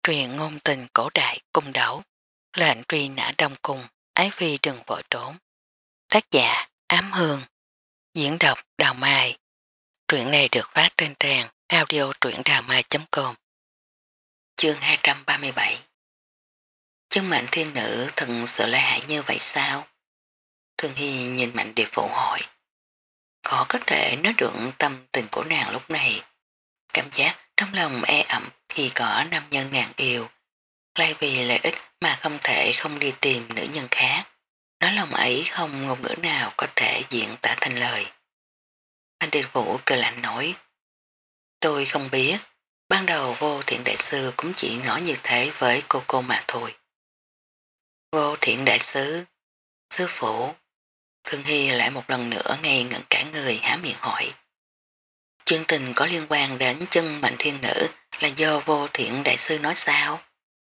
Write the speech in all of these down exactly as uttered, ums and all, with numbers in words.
Truyền ngôn tình cổ đại cung đấu, lệnh truy nã đông cung, ái phi đừng vội trốn. Tác giả Ám Hương, diễn đọc Đào Mai. Truyện này được phát trên trang audio truyệnđàmai chấm com. Chương hai trăm ba mươi bảy. Chân mạnh thiên nữ thần sự lợi hại như vậy sao? Thường Hy nhìn Mạnh Địa Phụ hỏi. Khó có thể nói được tâm tình của nàng lúc này. Cảm giác trong lòng e ẩm khi có nam nhân nàng yêu. Lại vì lợi ích mà không thể không đi tìm nữ nhân khác. Nói lòng ấy không ngôn ngữ nào có thể diễn tả thành lời. Anh Địa Vũ cười lạnh nói. Tôi không biết. Ban đầu Vô Thiện Đại Sư cũng chỉ nói như thế với cô cô mà thôi. Vô Thiện Đại Sư, Sư Phụ. Thương Hy lại một lần nữa ngây ngẩn cả người há miệng hỏi. Chương tình có liên quan đến chân mạnh thiên nữ là do Vô Thiện Đại Sư nói sao?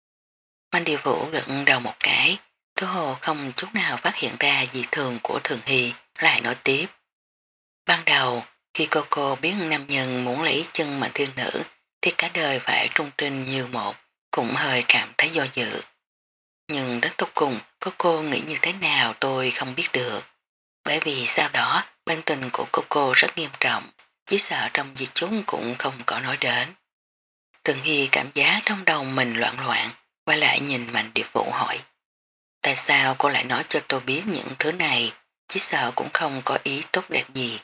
Mạnh Địa Vũ gật đầu một cái, Tô Hồ không chút nào phát hiện ra dị thường của Thường Hy, lại nói tiếp. Ban đầu, khi cô cô biết nam nhân muốn lấy chân mạnh thiên nữ, thì cả đời phải trung trinh như một, cũng hơi cảm thấy do dự. Nhưng đến cuối cùng, cô cô nghĩ như thế nào tôi không biết được. Bởi vì sau đó, bên tình của cô cô rất nghiêm trọng, chỉ sợ trong di chúng cũng không có nói đến. Thường Hy cảm giác trong đầu mình loạn loạn, quay lại nhìn Mạnh Địa Vũ hỏi. Tại sao cô lại nói cho tôi biết những thứ này, chỉ sợ cũng không có ý tốt đẹp gì.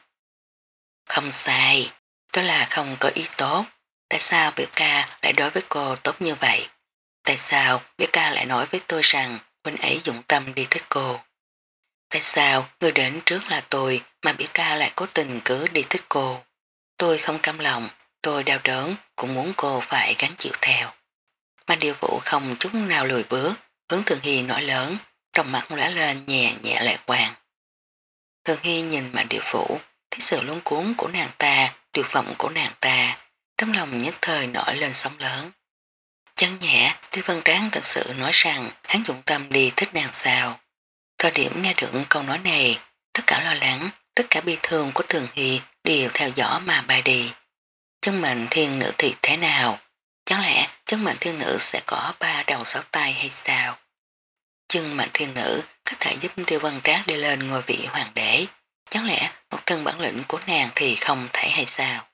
Không sai, tôi là không có ý tốt. Tại sao biểu ca lại đối với cô tốt như vậy? Tại sao biểu ca lại nói với tôi rằng huynh ấy dụng tâm đi thích cô? Tại sao người đến trước là tôi mà biểu ca lại cố tình cứ đi thích cô? Tôi không cam lòng, tôi đau đớn cũng muốn cô phải gánh chịu theo. Mà Điều Vũ không chút nào lùi bước, hướng Thường Hy nói lớn, trong mắt lóe lên nhẹ nhẹ lệ quang. Thường Hy nhìn Mạnh Địa Vũ, thấy sự luống cuốn của nàng ta, tuyệt vọng của nàng ta, trong lòng nhất thời nổi lên sóng lớn. Chẳng nhẹ, Tiêu Văn Tráng thật sự nói rằng hắn dụng tâm đi thích nàng sao. Thời điểm nghe được câu nói này, tất cả lo lắng, tất cả bi thương của Thường Hy đều theo dõi mà bay đi. Chân mệnh thiên nữ thì thế nào? Chẳng lẽ chân mệnh thiên nữ sẽ có ba đầu sáu tay hay sao? Chân mệnh thiên nữ có thể giúp Tiêu Văn Trác đi lên ngôi vị hoàng đế. Chẳng lẽ một thân bản lĩnh của nàng thì không thể hay sao?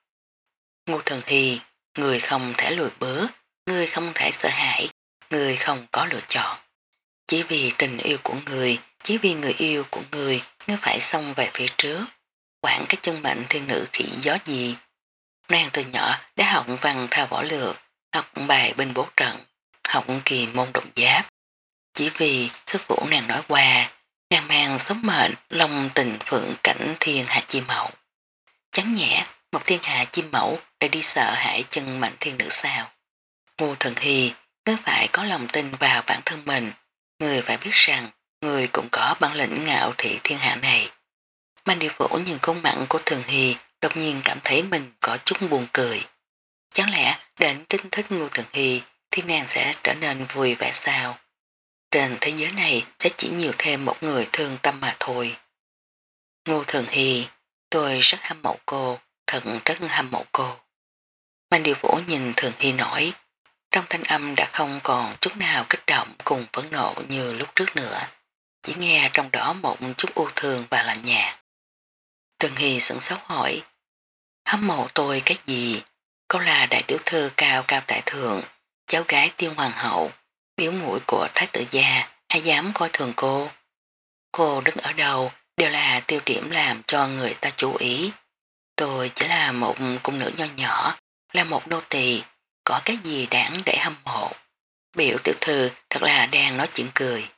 Ngô Thường Hy, người không thể lùi bước, người không thể sợ hãi, người không có lựa chọn. Chỉ vì tình yêu của người, chỉ vì người yêu của người, ngươi phải xông về phía trước. Quản cái chân mệnh thiên nữ khỉ gió gì? Nàng từ nhỏ đã học văn thao võ lược, học bài binh bố trận, học kỳ môn động giáp. Chỉ vì sư phụ nàng nói qua, nàng mang sống mệnh, lòng tình phượng cảnh thiên hạ chi mẫu. Chẳng nhẽ, một thiên hạ chim mẫu để đi sợ hãi chân mạnh thiên nữ sao. Ngô Thần Hy, ngươi phải có lòng tin vào bản thân mình, ngươi phải biết rằng, ngươi cũng có bản lĩnh ngạo thị thiên hạ này. Mạnh Địa Vũ nhìn khuôn mặt của Thường Hy đột nhiên cảm thấy mình có chút buồn cười. Chẳng lẽ đến kinh thích Ngô Thường Hy thì nàng sẽ trở nên vui vẻ sao? Trên thế giới này sẽ chỉ nhiều thêm một người thương tâm mà thôi. Ngô Thường Hy, tôi rất hâm mộ cô, thật rất hâm mộ cô. Mạnh Địa Vũ nhìn Thường Hy nói, trong thanh âm đã không còn chút nào kích động cùng phẫn nộ như lúc trước nữa, chỉ nghe trong đó một chút u thương và lạnh nhạt. Thường Hy sững sốt hỏi, hâm mộ tôi cái gì? Cô là đại tiểu thư cao cao tại thượng, cháu gái Tiêu Hoàng hậu, biểu mũi của thái tử gia, ai dám coi thường cô? Cô đứng ở đâu đều là tiêu điểm làm cho người ta chú ý. Tôi chỉ là một cung nữ nho nhỏ, là một nô tỳ, có cái gì đáng để hâm mộ. Biểu tiểu thư thật là đang nói chuyện cười.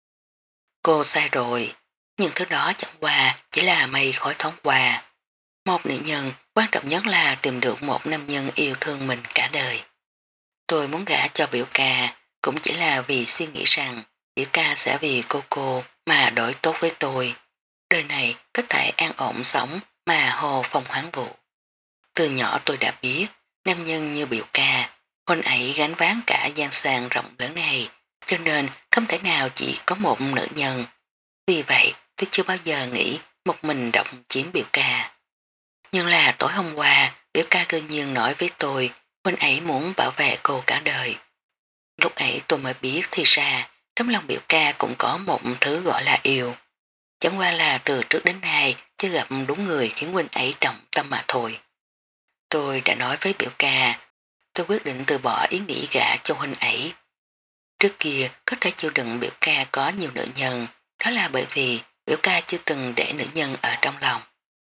Cô sai rồi, những thứ đó chẳng qua chỉ là mây khói thoáng qua. Một nữ nhân quan trọng nhất là tìm được một nam nhân yêu thương mình cả đời. Tôi muốn gả cho biểu ca cũng chỉ là vì suy nghĩ rằng biểu ca sẽ vì cô cô mà đổi tốt với tôi. Đời này có thể an ổn sống mà hồ phong hoáng vụ. Từ nhỏ tôi đã biết nam nhân như biểu ca, huynh ấy gánh ván cả gian sàng rộng lớn này, cho nên không thể nào chỉ có một nữ nhân. Vì vậy tôi chưa bao giờ nghĩ một mình động chiếm biểu ca. Nhưng là tối hôm qua biểu ca cơ nhiên nói với tôi huynh ấy muốn bảo vệ cô cả đời. Lúc ấy tôi mới biết thì ra trong lòng biểu ca cũng có một thứ gọi là yêu. Chẳng qua là từ trước đến nay chưa gặp đúng người khiến huynh ấy trọng tâm mà thôi. Tôi đã nói với biểu ca, tôi quyết định từ bỏ ý nghĩ gả cho huynh ấy. Trước kia có thể chịu đựng biểu ca có nhiều nữ nhân, đó là bởi vì biểu ca chưa từng để nữ nhân ở trong lòng.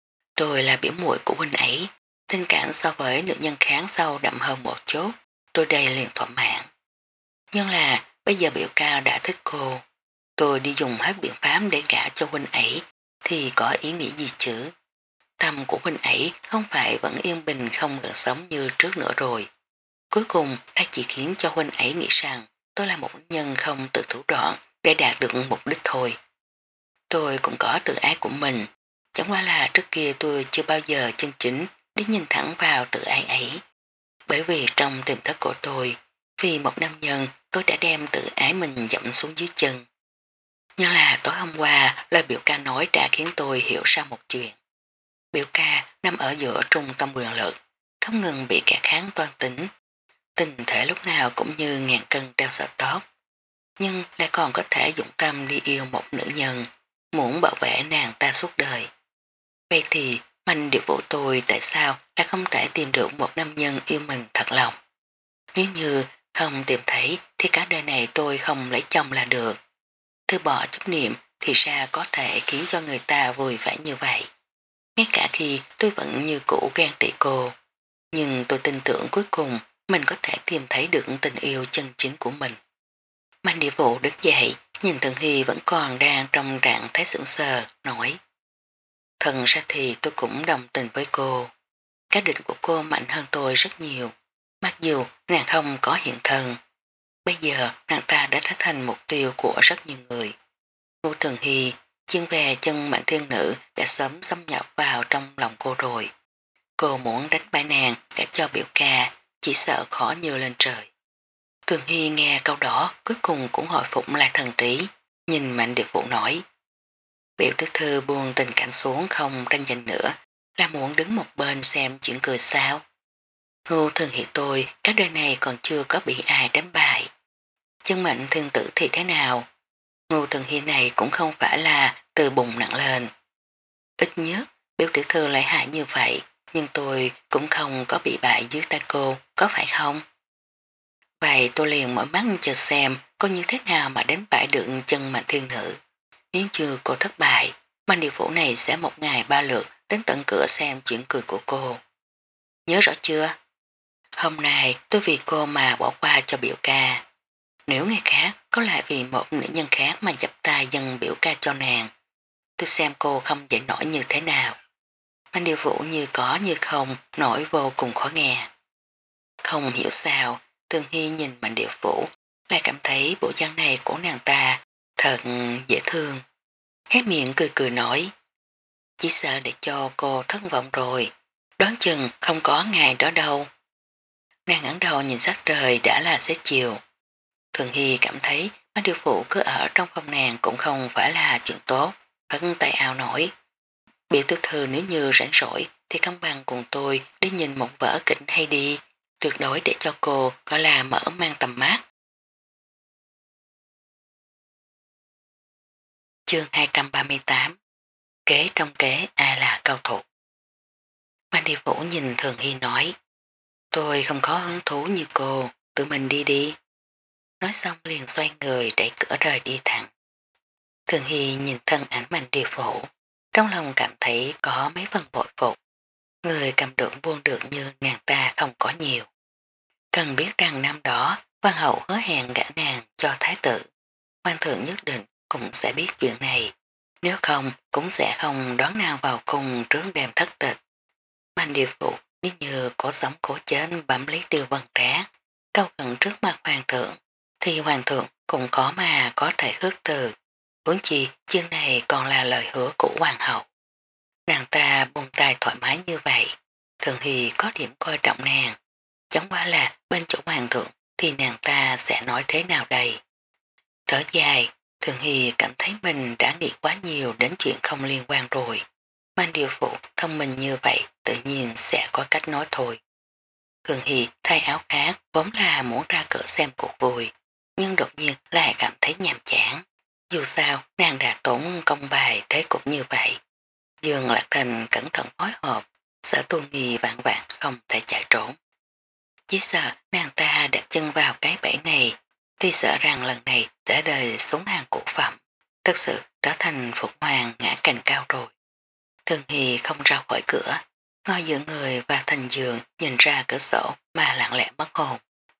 Tôi là biểu muội của huynh ấy, tình cảm so với nữ nhân khác sâu đậm hơn một chút, tôi đây liền thỏa mãn. Nhưng là bây giờ biểu ca đã thích cô, tôi đi dùng hết biện pháp để gả cho huynh ấy thì có ý nghĩa gì chứ? Tâm của huynh ấy không phải vẫn yên bình không gần sống như trước nữa rồi. Cuối cùng đã chỉ khiến cho huynh ấy nghĩ rằng tôi là một nhân không tự thủ đoạn để đạt được mục đích thôi. Tôi cũng có tự ái của mình, chẳng qua là trước kia tôi chưa bao giờ chân chính đi nhìn thẳng vào tự ái ấy. Bởi vì trong tiềm thức của tôi, vì một nam nhân tôi đã đem tự ái mình dẫm xuống dưới chân. Nhưng là tối hôm qua lời biểu ca nói đã khiến tôi hiểu ra một chuyện. Biểu ca nằm ở giữa trung tâm quyền lực, không ngừng bị kẻ kháng toan tính. Tình thể lúc nào cũng như ngàn cân treo sợi tóc. Nhưng lại còn có thể dụng tâm đi yêu một nữ nhân, muốn bảo vệ nàng ta suốt đời. Vậy thì Mạnh Điệp Vũ tôi tại sao đã không thể tìm được một nam nhân yêu mình thật lòng? Nếu như không tìm thấy thì cả đời này tôi không lấy chồng là được. Từ bỏ chấp niệm thì ra có thể khiến cho người ta vui vẻ như vậy. Ngay cả khi tôi vẫn như cũ ghen tị cô. Nhưng tôi tin tưởng cuối cùng mình có thể tìm thấy được tình yêu chân chính của mình. Mạnh Địa Vũ đứng dậy, nhìn Thường Hy vẫn còn đang trong trạng thái sững sờ, nói. Thật ra thì tôi cũng đồng tình với cô. Cá định của cô mạnh hơn tôi rất nhiều. Mặc dù nàng không có hiện thân. Bây giờ nàng ta đã trở thành mục tiêu của rất nhiều người. Ngô Thường Hy, chân về chân mạnh thiên nữ đã sớm xâm nhập vào trong lòng cô rồi. Cô muốn đánh bại nàng cả cho biểu ca, chỉ sợ khó như lên trời. Thường Hy nghe câu đó cuối cùng cũng hồi phục lại thần trí, nhìn Mạnh Điệp Vũ nói. Biểu thức thư buông tình cảnh xuống không tranh giành nữa, là muốn đứng một bên xem chuyện cười sao. Ngô Thường Hy tôi các đời này còn chưa có bị ai đánh bại. Chân Mạnh thiên tử thì thế nào? Ngô Thường Hy này cũng không phải là từ bùng nặng lên. Ít nhất, biểu tiểu thư lại hại như vậy, nhưng tôi cũng không có bị bại dưới tay cô, có phải không? Vậy tôi liền mở mắt chờ xem có như thế nào mà đánh bại được chân Mạnh thiên nữ. Nếu chưa cô thất bại, Mạnh Địa Phủ này sẽ một ngày ba lượt đến tận cửa xem chuyện cười của cô. Nhớ rõ chưa? Hôm nay tôi vì cô mà bỏ qua cho biểu ca. Nếu ngày khác có lại vì một nữ nhân khác mà dập tay dâng biểu ca cho nàng, tôi xem cô không dậy nổi như thế nào. Mạnh Địa Vũ như có như không nổi vô cùng khó nghe. Không hiểu sao, Thường Hy nhìn Mạnh Địa Vũ lại cảm thấy bộ dáng này của nàng ta thật dễ thương. Hét miệng cười cười nói, chỉ sợ để cho cô thất vọng rồi, đoán chừng không có ngày đó đâu. Nàng ngẩng đầu nhìn sắc trời đã là xế chiều. Thường Hy cảm thấy Mạnh Địa Vũ cứ ở trong phòng nàng cũng không phải là chuyện tốt, vẫn tay áo nổi. Biểu thư thư nếu như rảnh rỗi thì không bằng cùng tôi đi nhìn một vở kịch hay đi, tuyệt đối để cho cô có là mở mang tầm mắt. Chương hai trăm ba mươi tám Kế trong kế ai là cao thủ. Mạnh Địa Vũ nhìn Thường Hy nói, tôi không có hứng thú như cô, tự mình đi đi. Nói xong liền xoay người đẩy cửa rời đi thẳng. Thường Hy nhìn thân ảnh Mạnh Địa Vũ, trong lòng cảm thấy có mấy phần bội phục. Người cầm được buông được như nàng ta không có nhiều. Cần biết rằng năm đó Văn hậu hứa hẹn gả nàng cho thái tử. Hoàng thượng nhất định cũng sẽ biết chuyện này. Nếu không cũng sẽ không đón nàng vào cùng trước đêm thất tịch. Mạnh Địa Vũ nếu như có sống cố chết bẩm lấy tiêu vân trá. Câu cận trước mặt hoàng thượng thì hoàng thượng cũng có mà có thể khước từ. Huống chi chương này còn là lời hứa của hoàng hậu. Nàng ta buông tay thoải mái như vậy. Thường thì có điểm coi trọng nàng. Chẳng qua là bên chỗ hoàng thượng thì nàng ta sẽ nói thế nào đây. Thở dài, Thường Hy cảm thấy mình đã nghĩ quá nhiều đến chuyện không liên quan rồi. Mang điều phụ thông minh như vậy tự nhiên sẽ có cách nói thôi. Thường Hy thay áo khác vốn là muốn ra cửa xem cuộc vui. nhưng đột nhiên lại cảm thấy nhàm chán. Dù sao, nàng đã tốn công bài thế cục như vậy. Dương Lạc Thành cẩn thận phối hợp, Sở Tu Nghi vạn vạn không thể chạy trốn. Chỉ sợ nàng ta đặt chân vào cái bẫy này, thì sợ rằng lần này sẽ đời xuống hàng cổ phẩm, thật sự trở thành phục hoàng ngã cành cao rồi. Thường Hy không ra khỏi cửa, ngồi giữa người và thành giường nhìn ra cửa sổ mà lặng lẽ mất hồn.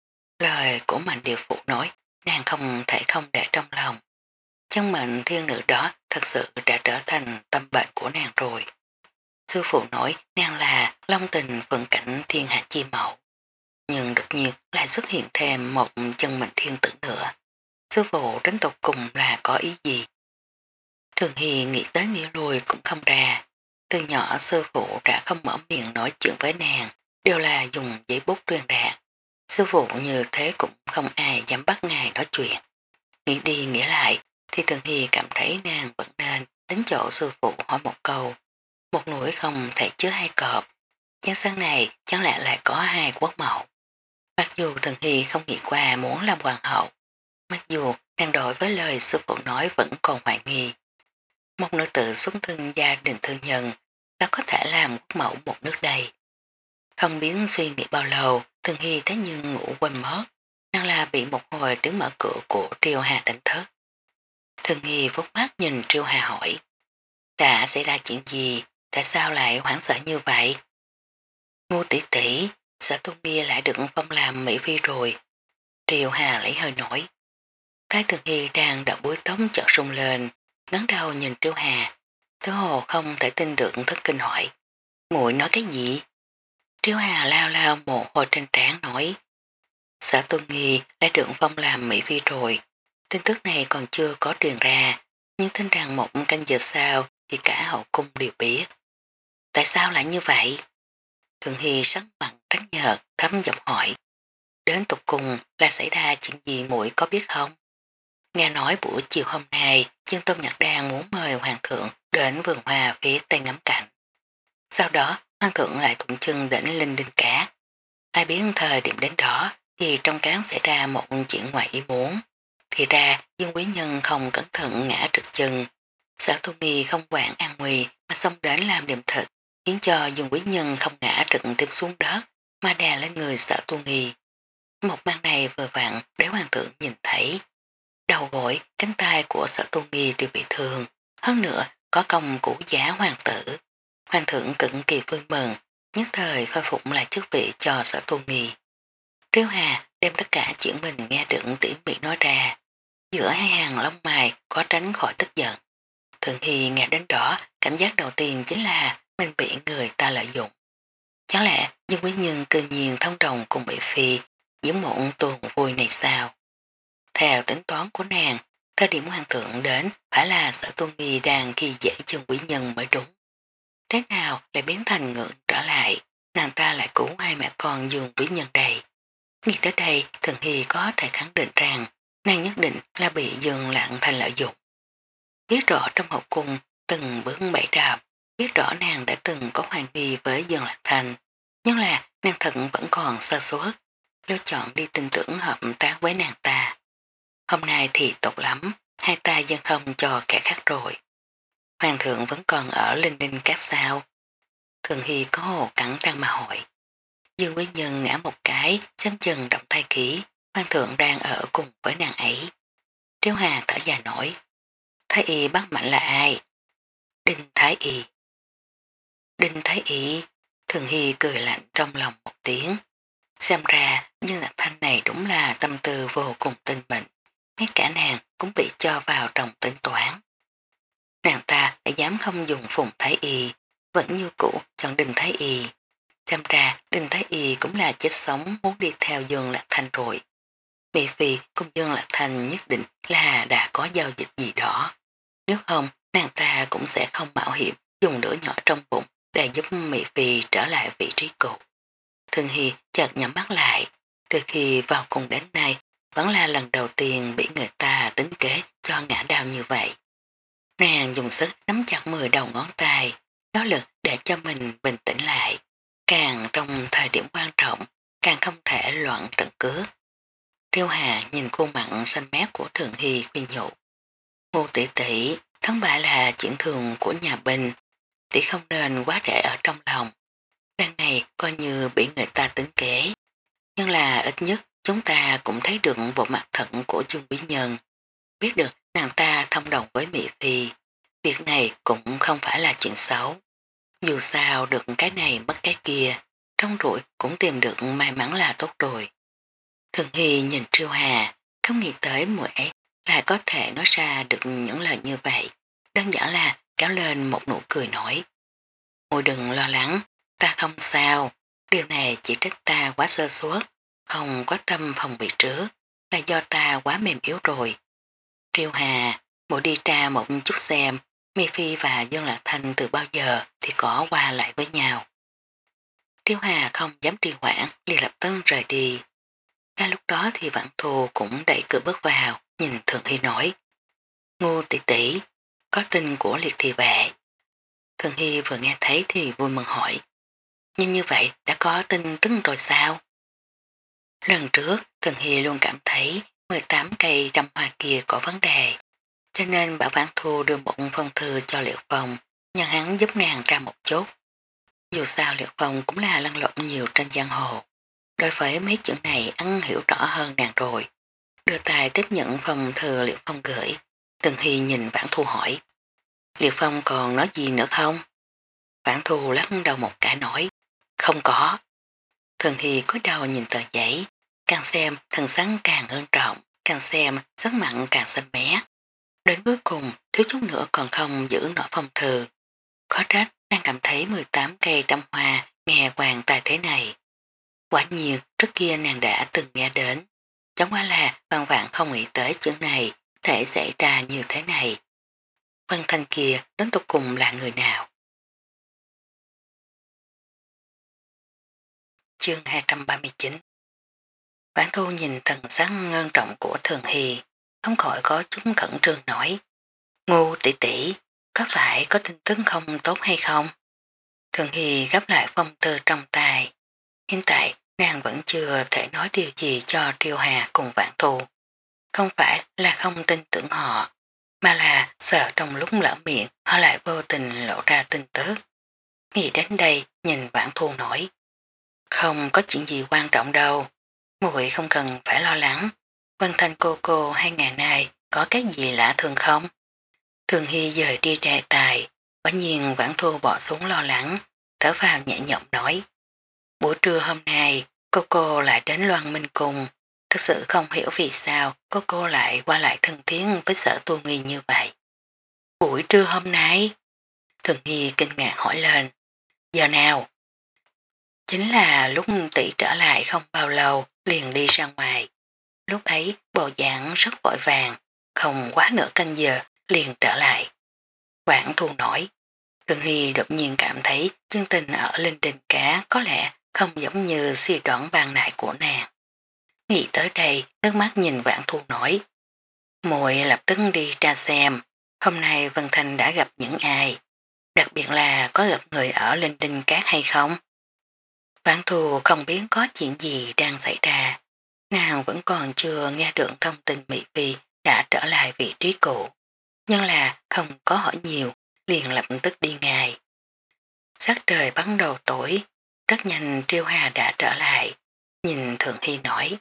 Lời của Mạnh Điều Phụ nói, nàng không thể không để trong lòng. Chân mệnh thiên nữ đó thật sự đã trở thành tâm bệnh của nàng rồi. Sư phụ nói nàng là long tình phận cảnh thiên hạ chi mẫu. Nhưng đột nhiên lại xuất hiện thêm một chân mệnh thiên tử nữa. Sư phụ đến tục cùng là có ý gì? Thường Hy nghĩ tới nghĩ lui cũng không ra. Từ nhỏ sư phụ đã không mở miệng nói chuyện với nàng, đều là dùng giấy bút truyền đạt. Sư phụ như thế cũng không ai dám bắt ngài nói chuyện. Nghĩ đi nghĩ lại, thì Thường Hy cảm thấy nàng vẫn nên đến chỗ sư phụ hỏi một câu. Một núi không thể chứa hai cọp. Nhân sáng này chẳng lẽ lại có hai quốc mẫu. Mặc dù Thường Hy không nghĩ qua muốn làm hoàng hậu, mặc dù nàng đối với lời sư phụ nói vẫn còn hoài nghi. Một nữ tử xuất thân gia đình thương nhân đã có thể làm quốc mẫu một nước đây. Không biết suy nghĩ bao lâu, Thường Hy thế nhưng ngủ quên mất, nàng là bị một hồi tiếng mở cửa của Triều Hà đánh thức. Thường Hy vút mắt nhìn Triều Hà hỏi, đã xảy ra chuyện gì, tại sao lại hoảng sợ như vậy? Ngô tỷ tỷ, Sở Tu Nghi lại được phong làm Mỹ Phi rồi. Triều Hà lấy hơi nổi. Thái Thường Hy đang đợi búi tống chợt sung lên, ngấn đầu nhìn Triều Hà. Thứ hồ không thể tin được thất kinh hỏi. Muội nói cái gì? Triều Hà lao lao mồ hôi trên trán nói. Sở Tu Nghi đã được phong làm Mỹ Phi rồi. Tin tức này còn chưa có truyền ra, nhưng tin rằng một canh giờ sau thì cả hậu cung đều biết. Tại sao lại như vậy? Thường Hy sắc mặt trắng nhợt, thấm giọng hỏi. Đến tục cùng là xảy ra chuyện gì muội có biết không? Nghe nói buổi chiều hôm nay, Dương Tôn Nhật Đan muốn mời Hoàng thượng đến vườn hoa phía tây ngắm cảnh. Sau đó, Hoàng thượng lại thuận chân đến Linh Đinh Cá. Ai biết thời điểm đến đó, thì trong cán xảy ra một chuyện ngoài ý muốn. Thì ra, Dương Quý Nhân không cẩn thận ngã trượt chân. Sở Tu Nghi không quản an nguy mà xông đến làm điểm thịt, khiến cho Dương Quý Nhân không ngã trượt tiếp xuống đất, mà đè lên người Sở Tu Nghi. Một màn này vừa vặn để Hoàng thượng nhìn thấy. Đầu gối, cánh tay của Sở Tu Nghi đều bị thương. Hơn nữa, có công cũ giá hoàng tử. Hoàng thượng cực kỳ vui mừng, nhất thời khôi phục lại chức vị cho Sở Tu Nghi. Triều Hà đem tất cả chuyện mình nghe được tỉ mỉ nói ra. Giữa hai hàng lông mày có tránh khỏi tức giận. Thường Hy nghe đến đó, cảm giác đầu tiên chính là mình bị người ta lợi dụng. Chẳng lẽ Dương Quý Nhân tự nhiên thông đồng cùng bị phi diễn một tuần vui này sao? Theo tính toán của nàng, thời điểm hoàng thượng đến phải là Sở Tu Nghi đang khi dễ Dương Quý Nhân mới đúng. Thế nào lại biến thành ngưỡng trở lại, nàng ta lại cứu hai mẹ con Dương Quý Nhân đây. Nghĩ tới đây, Thường Hy có thể khẳng định rằng nàng nhất định là bị Dương Lạng Thành lợi dụng. Biết rõ trong hậu cung từng bước bẫy đạp, biết rõ nàng đã từng có hoài nghi với Dương Lạc Thành, nhưng là nàng thận vẫn còn sơ suất, lựa chọn đi tin tưởng hợp tác với nàng ta. Hôm nay thì tốt lắm, hai ta dân không cho kẻ khác rồi. Hoàng thượng vẫn còn ở Linh Đinh Các sao. Thường Hy có hồ cắn răng mà hỏi. Dương Quý Nhân ngã một cái, xem chừng động thai khí, hoàng thượng đang ở cùng với nàng ấy. Triều Hà thở dài nổi. Thái y bắt mạnh là ai? Đinh Thái y. Đinh Thái y, Thường Hy cười lạnh trong lòng một tiếng. Xem ra Dương Lạc Thanh này đúng là tâm tư vô cùng tinh mệnh, ngay cả nàng cũng bị cho vào trong tính toán. Nàng ta đã dám không dùng Phùng Thái y, vẫn như cũ chọn Đinh Thái y. Xem ra Đinh Thái y cũng là chết sống muốn đi theo Dương Lạc Thanh rồi. Vì vì cùng Dương Lạc Thanh nhất định là đã có giao dịch gì đó. Nếu không, nàng ta cũng sẽ không mạo hiểm dùng lửa nhỏ trong bụng để giúp Mỹ Phi trở lại vị trí cũ. Thường Hy chợt nhắm mắt lại, từ khi vào cùng đến nay vẫn là lần đầu tiên bị người ta tính kế cho ngã đau như vậy. Nàng dùng sức nắm chặt mười đầu ngón tay, nỗ lực để cho mình bình tĩnh lại. Càng trong thời điểm quan trọng, càng không thể loạn trận cướp. Triêu Hà nhìn khuôn mặt xanh mét của Thường Hy khuyên nhủ. Ngô tỷ tỷ, thắng bại là chuyện thường của nhà Bình, tỷ không nên quá để ở trong lòng. Lần này coi như bị người ta tính kế, nhưng là ít nhất chúng ta cũng thấy được bộ mặt thận của Dương Quý Nhân, biết được nàng ta thông đồng với Mỹ Phi. Việc này cũng không phải là chuyện xấu. Dù sao được cái này mất cái kia, trong rủi cũng tìm được may mắn là tốt rồi. Thường Hy nhìn Triêu Hà, không nghĩ tới muội ấy là có thể nói ra được những lời như vậy. Đơn giản là kéo lên một nụ cười nổi. Muội đừng lo lắng, ta không sao. Điều này chỉ trách ta quá sơ suất, không có tâm phòng bị trước, là do ta quá mềm yếu rồi. Triêu Hà, muội đi tra một chút xem, Mi Phi và Dương Lạc Thanh từ bao giờ thì có qua lại với nhau. Triêu Hà không dám trì hoãn, liền lập tức rời đi. Ngay lúc đó thì Vãn Thù cũng đẩy cửa bước vào, nhìn Thường Hy nói. Ngô tỷ tỷ, có tin của liệt thị vệ. Thường Hy vừa nghe thấy thì vui mừng hỏi. Nhưng như vậy đã có tin tức rồi sao? Lần trước, Thường Hy luôn cảm thấy mười tám cây trăm hoa kia có vấn đề, cho nên bảo Vãn Thù đưa một phong thư cho Liệt Phong, nhờ hắn giúp nàng ra một chút. Dù sao Liệt Phong cũng là lăn lộn nhiều trên giang hồ. Đối với mấy chuyện này ăn hiểu rõ hơn nàng rồi. Đưa tài tiếp nhận phong thư Liệt Phong gửi. Thường Hy nhìn Vãn Thù hỏi. Liệt Phong còn nói gì nữa không? Vãn Thù lắc đầu một cái nói. Không có. Thường Hy cúi đầu nhìn tờ giấy. Càng xem thần sắc càng ngưng trọng. Càng xem sắc mặn càng xanh mé. Đến cuối cùng thiếu chút nữa còn không giữ nổi phong thư. Khó trách đang cảm thấy mười tám cây trăm hoa nghe hoàng tài thế này. Quả nhiên trước kia nàng đã từng nghe đến. Chẳng qua là văn vạn không nghĩ tới chuyện này thể xảy ra như thế này. Vân Thanh kia đến tục cùng là người nào? Chương hai trăm ba mươi chín. Vãn Thu nhìn thần sắc ngân trọng của Thường Hy, không khỏi có chút khẩn trương nói. Ngu tỷ tỷ, có phải có tin tức không tốt hay không? Thường Hy gấp lại phong thư trong tay. Hiện tại nàng vẫn chưa thể nói điều gì cho Triêu Hà cùng Vãn Thu. Không phải là không tin tưởng họ, mà là sợ trong lúc lỡ miệng họ lại vô tình lộ ra tin tức. Nghĩ đến đây nhìn Vãn Thu nói. Không có chuyện gì quan trọng đâu, muội không cần phải lo lắng. Vân Thanh cô cô hai ngày nay có cái gì lạ thường không? Thường Hy dời đi đề tài, quả nhiên Vãn Thu bỏ xuống lo lắng, thở vào nhẹ nhõm nói. Buổi trưa hôm nay, cô cô lại đến Loan Minh Cung, thực sự không hiểu vì sao cô cô lại qua lại thân thiết với Sở Tu Nghi như vậy. Buổi trưa hôm nay, Thường Hy kinh ngạc hỏi lên, giờ nào? Chính là lúc tỷ trở lại không bao lâu liền đi ra ngoài. Lúc ấy bộ dạng rất vội vàng, không quá nửa canh giờ liền trở lại. Quảng Thu nổi, Thường Hy đột nhiên cảm thấy chương tình ở Linh Đình Cá có lẽ không giống như suy đoán ban nại của nàng. Nghĩ tới đây, nước mắt nhìn Vãn Thu nổi. Muội lập tức đi tra xem, hôm nay Vân Thanh đã gặp những ai, đặc biệt là có gặp người ở Linh Đình Cát hay không. Vãn Thu không biết có chuyện gì đang xảy ra, nàng vẫn còn chưa nghe được thông tin Mỹ Phi đã trở lại vị trí cũ, nhưng là không có hỏi nhiều, liền lập tức đi ngay. Sắc trời bắt đầu tối, rất nhanh Triêu Hà đã trở lại, nhìn Thượng Hy nói.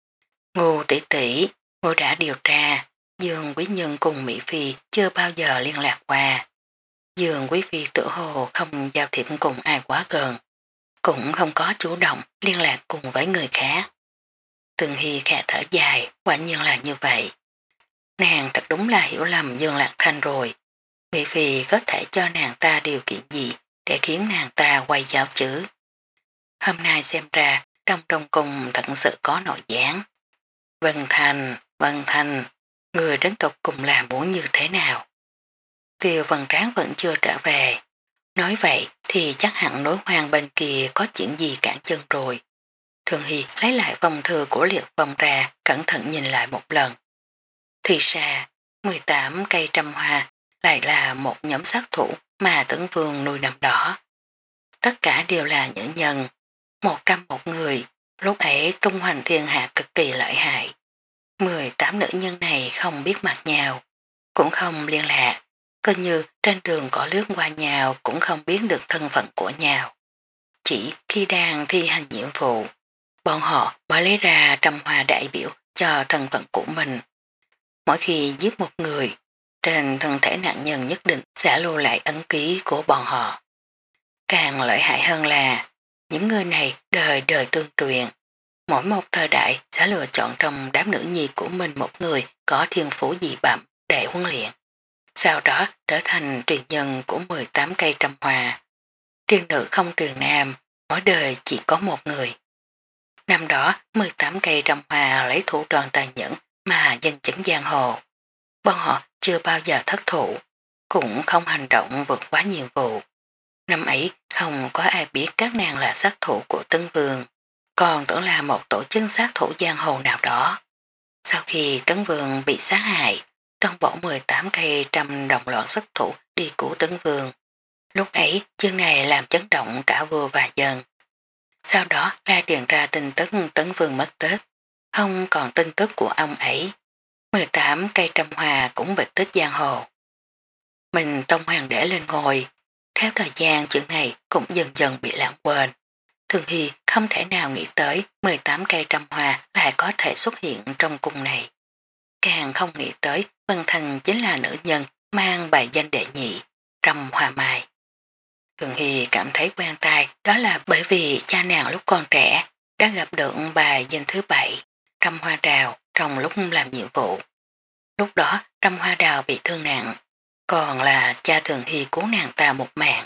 Ngô tỷ tỷ, ngô đã điều tra, Dương Quý Nhân cùng Mỹ Phi chưa bao giờ liên lạc qua. Dương Quý Phi tự hồ không giao thiệp cùng ai quá gần, cũng không có chủ động liên lạc cùng với người khác. Thường Hy khẽ thở dài, quả nhiên là như vậy. Nàng thật đúng là hiểu lầm Dương Lạc Thanh rồi, Mỹ Phi có thể cho nàng ta điều kiện gì để khiến nàng ta quay giáo chứ. Hôm nay xem ra trong đông cung thật sự có nội gián. Vân Thành, Vân Thành, người đến tục cùng là muốn như thế nào? Tiêu Vân Tráng vẫn chưa trở về. Nói vậy thì chắc hẳn đối hoang bên kia có chuyện gì cản chân rồi. Thường Hy lấy lại vòng thư của Liệt Phong ra, cẩn thận nhìn lại một lần. Thì ra, mười tám cây trăm hoa lại là một nhóm sát thủ mà Tấn Vương nuôi năm đó. Tất cả đều là nữ nhân, một trăm một người, lúc ấy tung hoành thiên hạ cực kỳ lợi hại, mười tám nữ nhân này không biết mặt nhau, cũng không liên lạc, coi như trên đường có lướt qua nhau cũng không biết được thân phận của nhau. Chỉ khi đang thi hành nhiệm vụ, bọn họ mới lấy ra trăm hoa đại biểu cho thân phận của mình. Mỗi khi giết một người, trên thân thể nạn nhân nhất định sẽ lưu lại ấn ký của bọn họ. Càng lợi hại hơn là những người này đời đời tương truyền. Mỗi một thời đại sẽ lựa chọn trong đám nữ nhi của mình một người có thiên phú dị bẩm để huấn luyện. Sau đó trở thành truyền nhân của mười tám cây trăm hoa. Truyền nữ không truyền nam, mỗi đời chỉ có một người. Năm đó mười tám cây trăm hoa lấy thủ đoàn tàn nhẫn mà danh chấn giang hồ. Bọn họ chưa bao giờ thất thủ, cũng không hành động vượt quá nhiệm vụ. Năm ấy không có ai biết các nàng là sát thủ của Tân Vương, còn tưởng là một tổ chức sát thủ giang hồ nào đó. Sau khi Tấn Vương bị sát hại, toàn bộ mười tám cây trăm đồng loạn sát thủ đi cứu Tấn Vương. Lúc ấy chương này làm chấn động cả vua và dân. Sau đó la truyền ra tin tức Tấn Vương mất tích, không còn tin tức của ông ấy. mười tám cây trăm hoa cũng bịch tích giang hồ. Mình tông hoàng đế lên ngôi, theo thời gian chuyện này cũng dần dần bị lãng quên. Thường Hy không thể nào nghĩ tới mười tám cây trăm hoa lại có thể xuất hiện trong cung này. Càng không nghĩ tới Vân Thành chính là nữ nhân mang bài danh đệ nhị, Trăm Hoa Mai. Thường Hy cảm thấy quen tai đó là bởi vì cha nàng lúc còn trẻ đã gặp được bài danh thứ bảy, Trăm Hoa Đào trong lúc làm nhiệm vụ. Lúc đó Trăm Hoa Đào bị thương nặng, còn là cha Thường Hy cứu nàng ta một mạng.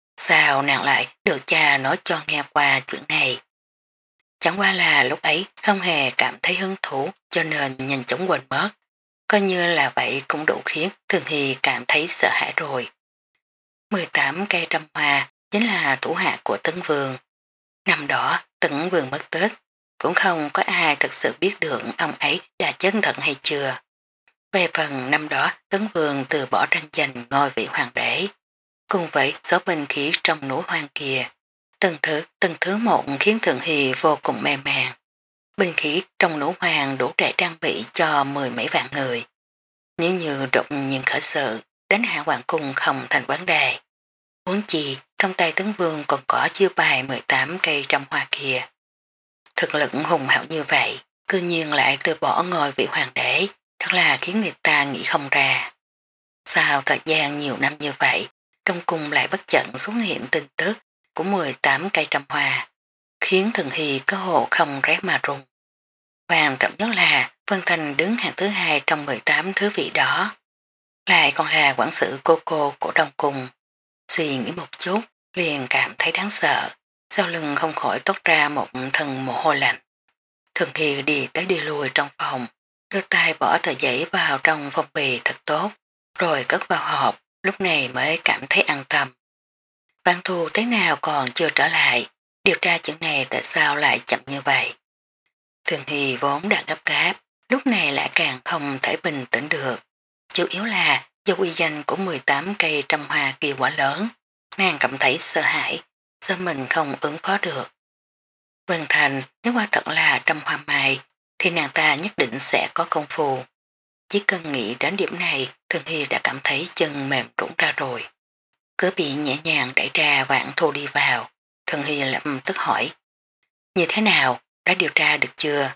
Sao nàng lại được cha nói cho nghe qua chuyện này? Chẳng qua là lúc ấy không hề cảm thấy hứng thú cho nên nhanh chóng quên mất. Coi như là vậy cũng đủ khiến Thường Hy cảm thấy sợ hãi rồi. mười tám cây trăm hoa chính là thủ hạ của Tấn Vương. Năm đó Tấn Vương mất Tết, cũng không có ai thực sự biết được ông ấy đã chết thật hay chưa. Về phần năm đó Tấn Vương từ bỏ tranh giành ngôi vị hoàng đế, cùng với số binh khí trong núi hoang kia. Từng thứ, từng thứ một khiến Thượng Hy vô cùng mê màng. Binh khí trong núi hoang đủ để trang bị cho mười mấy vạn người. Nếu như đột nhiên khởi sự, đánh hạ hoàng cung không thành vấn đề. Muốn chi, trong tay Tấn Vương còn có chiêu bài mười tám cây trăm hoa kia. Thực lực hùng hậu như vậy, cư nhiên lại từ bỏ ngôi vị hoàng đế, thật là khiến người ta nghĩ không ra. Sau thời gian nhiều năm như vậy, trong cung lại bất chận xuất hiện tin tức của mười tám cây trăm hoa, khiến Thường Hy có hộ không rét mà rung. Quan trọng nhất là Vân Thành đứng hàng thứ hai trong mười tám thứ vị đó, lại còn là quản sự cô cô của Đông Cung. Suy nghĩ một chút, liền cảm thấy đáng sợ, sau lưng không khỏi tốt ra một thân mồ hôi lạnh. Thường Hy đi tới đi lui trong phòng, đưa tay bỏ tờ giấy vào trong phong bì thật tốt, rồi cất vào hộp, lúc này mới cảm thấy an tâm. Văn Thu thế nào còn chưa trở lại, điều tra chuyện này tại sao lại chậm như vậy. Thường Hy vốn đã gấp gáp, lúc này lại càng không thể bình tĩnh được. Chủ yếu là do uy danh của mười tám cây trăm hoa kia quá lớn, nàng cảm thấy sợ hãi, sợ mình không ứng phó được. Vân Thành nếu quả thật là trăm hoa mai thì nàng ta nhất định sẽ có công phu. Chỉ cần nghĩ đến điểm này, Thường Hy đã cảm thấy chân mềm rủng ra rồi. Cứ bị nhẹ nhàng đẩy ra Vãn Thu đi vào, Thường Hy lập tức hỏi. Như thế nào, đã điều tra được chưa?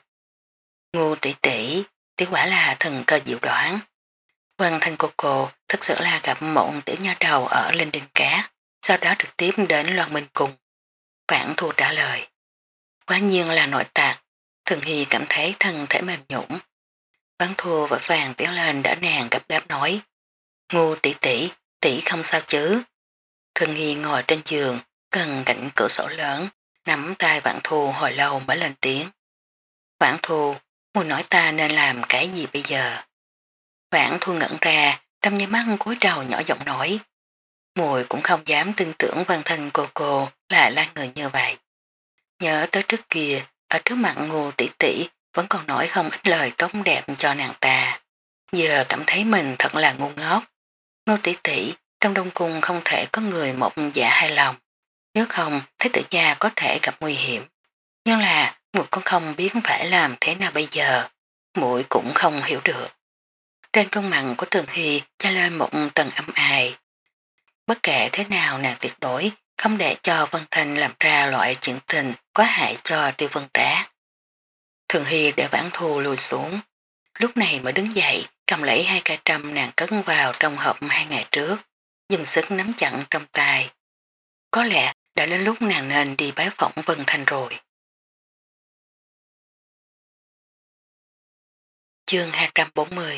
Ngu tỷ tỷ, tỷ quả là thần cơ diệu đoán. Vân Thanh cô cô thực sự là gặp một tiểu nha đầu ở Linh Đinh Cá, sau đó trực tiếp đến Loan Minh Cung. Vãn Thu trả lời. Quả nhiên là nội tạc, Thường Hy cảm thấy thân thể mềm nhũng. Vãn Thu vội vàng tiến lên đỡ nàng gấp gáp nói. Ngu tỷ tỷ, tỷ không sao chứ. Thường Hy ngồi trên giường, gần cạnh cửa sổ lớn, nắm tay Vãn Thu hồi lâu mới lên tiếng. Vãn Thu, mùi nói ta nên làm cái gì bây giờ? Vãn Thu ngẩn ra, trong nháy mắt cúi đầu nhỏ giọng nói. Mùi cũng không dám tin tưởng Văn Thanh cô cô lại là người như vậy. Nhớ tới trước kia, ở trước mặt Ngô tỷ tỷ vẫn còn nói không ít lời tốt đẹp cho nàng ta. Giờ cảm thấy mình thật là ngu ngốc. Ngô tỷ tỷ, trong Đông Cung không thể có người một dạ hai lòng. Nếu không, Thế tử gia có thể gặp nguy hiểm. Nhưng là, Ngô cũng không biết phải làm thế nào bây giờ. mũi cũng không hiểu được. Trên khuôn mặt của Thường Hy cho lên một tầng âm ai. Bất kể thế nào nàng tuyệt đối không để cho Vân Thanh làm ra loại chuyện tình có hại cho Tiêu Vân Trác. Thường Hy để vãn thù lùi xuống, lúc này mới đứng dậy cầm lấy hai cây trâm nàng cất vào trong hộp hai ngày trước, dùng sức nắm chặn trong tay. Có lẽ đã đến lúc nàng nên đi bái phỏng Vân Thanh rồi. Chương hai trăm bốn mươi.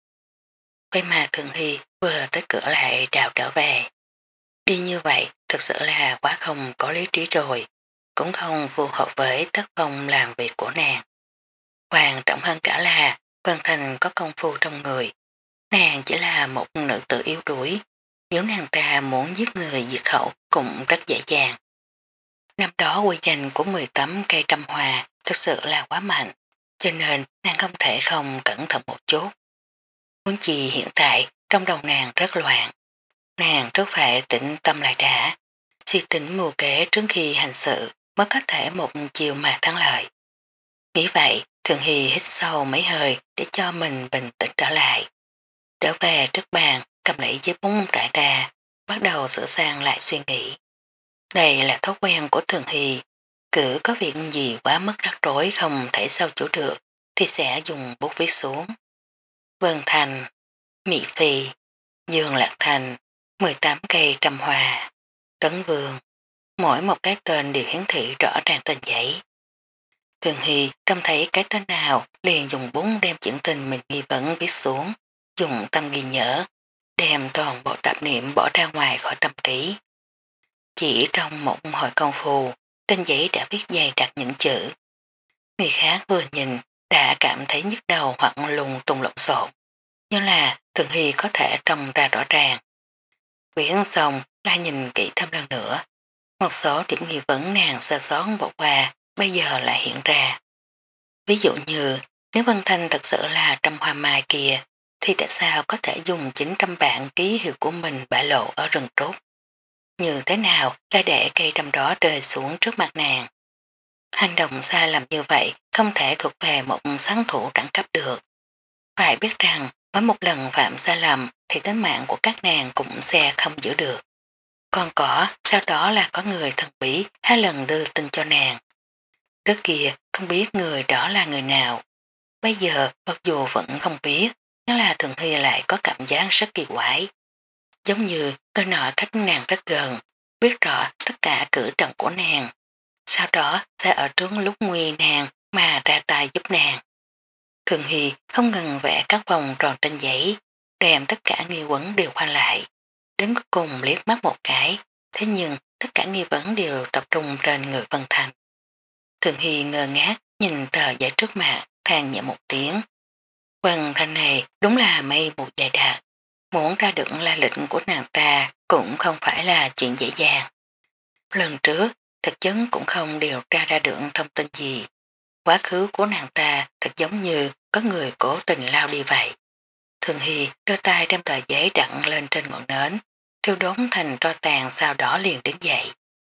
Vậy mà Thường Hy vừa tới cửa lại đào trở về. Đi như vậy thực sự là quá không có lý trí rồi, cũng không phù hợp với tác phong làm việc của nàng. Quan trọng hơn cả là Vân Thành có công phu trong người. Nàng chỉ là một nữ tử yếu đuối, nếu nàng ta muốn giết người diệt khẩu cũng rất dễ dàng. Năm đó quy danh của mười tấm cây trăm hòa thực sự là quá mạnh, cho nên nàng không thể không cẩn thận một chút. Muốn chi hiện tại trong đầu nàng rất loạn. Nàng rất phải tĩnh tâm lại đã, suy tính mưu kế trước khi hành sự mới có thể một chiều mà thắng lợi. Nghĩ vậy, Thường Hy hít sâu mấy hơi để cho mình bình tĩnh trở lại. Trở về trước bàn, cầm lấy giấy bút trải ra, bắt đầu sửa sang lại suy nghĩ. Đây là thói quen của Thường Hy, cứ có việc gì quá mức rắc rối không thể sao chủ được, thì sẽ dùng bút viết xuống. Vân Thành, Mỹ Phi, Dương Lạc Thành, mười tám cây trăm hòa, Tấn Vương, mỗi một cái tên đều hiển thị rõ ràng trên giấy. Thường Hy trông thấy cái tên nào liền dùng bút đem chuyện tình mình nghi vấn viết xuống, dùng tâm ghi nhớ, đem toàn bộ tạp niệm bỏ ra ngoài khỏi tâm trí. Chỉ trong một hồi công phu, trên giấy đã viết dày đặt những chữ. Người khác vừa nhìn đã cảm thấy nhức đầu hoặc lùng tung lộn xộn, nhưng là Thường Hy có thể trông ra rõ ràng. Viết xong lại nhìn kỹ thêm lần nữa, một số điểm nghi vấn nàng sơ sót bỏ qua bây giờ lại hiện ra. Ví dụ như nếu Vân Thanh thật sự là trăm hoa mai kia thì tại sao có thể dùng chín trăm vạn ký hiệu của mình bại lộ ở rừng trúc? Như thế nào đã để cây trăm đó rơi xuống trước mặt nàng? Hành động sai lầm như vậy không thể thuộc về một sáng thủ đẳng cấp được. Phải biết rằng mỗi một lần phạm sai lầm thì tính mạng của các nàng cũng sẽ không giữ được. Còn có, sau đó là có người thần bí hai lần đưa tin cho nàng. Trước kia không biết người đó là người nào. Bây giờ mặc dù vẫn không biết, nhưng là Thường Hy lại có cảm giác rất kỳ quái. Giống như người nọ cách nàng rất gần, biết rõ tất cả cử động của nàng. Sau đó sẽ ở trước lúc nguy nàng mà ra tay giúp nàng. Thường Hy không ngừng vẽ các vòng tròn trên giấy, đem tất cả nghi vấn đều khoanh lại. Đến cuối cùng liếc mắt một cái, thế nhưng tất cả nghi vấn đều tập trung trên người Vân Thành. Thường Hy ngơ ngác nhìn tờ giấy trước mặt, than nhẹ một tiếng. Vân Thành này đúng là mây một dài đạt, muốn ra được la lịch của nàng ta cũng không phải là chuyện dễ dàng. Lần trước, thực chứng cũng không điều tra ra được thông tin gì. Quá khứ của nàng ta thật giống như có người cố tình lao đi vậy. Thường Hy đưa tay đem tờ giấy đặt lên trên ngọn nến, thiêu đốn thành tro tàn sau đó liền đứng dậy.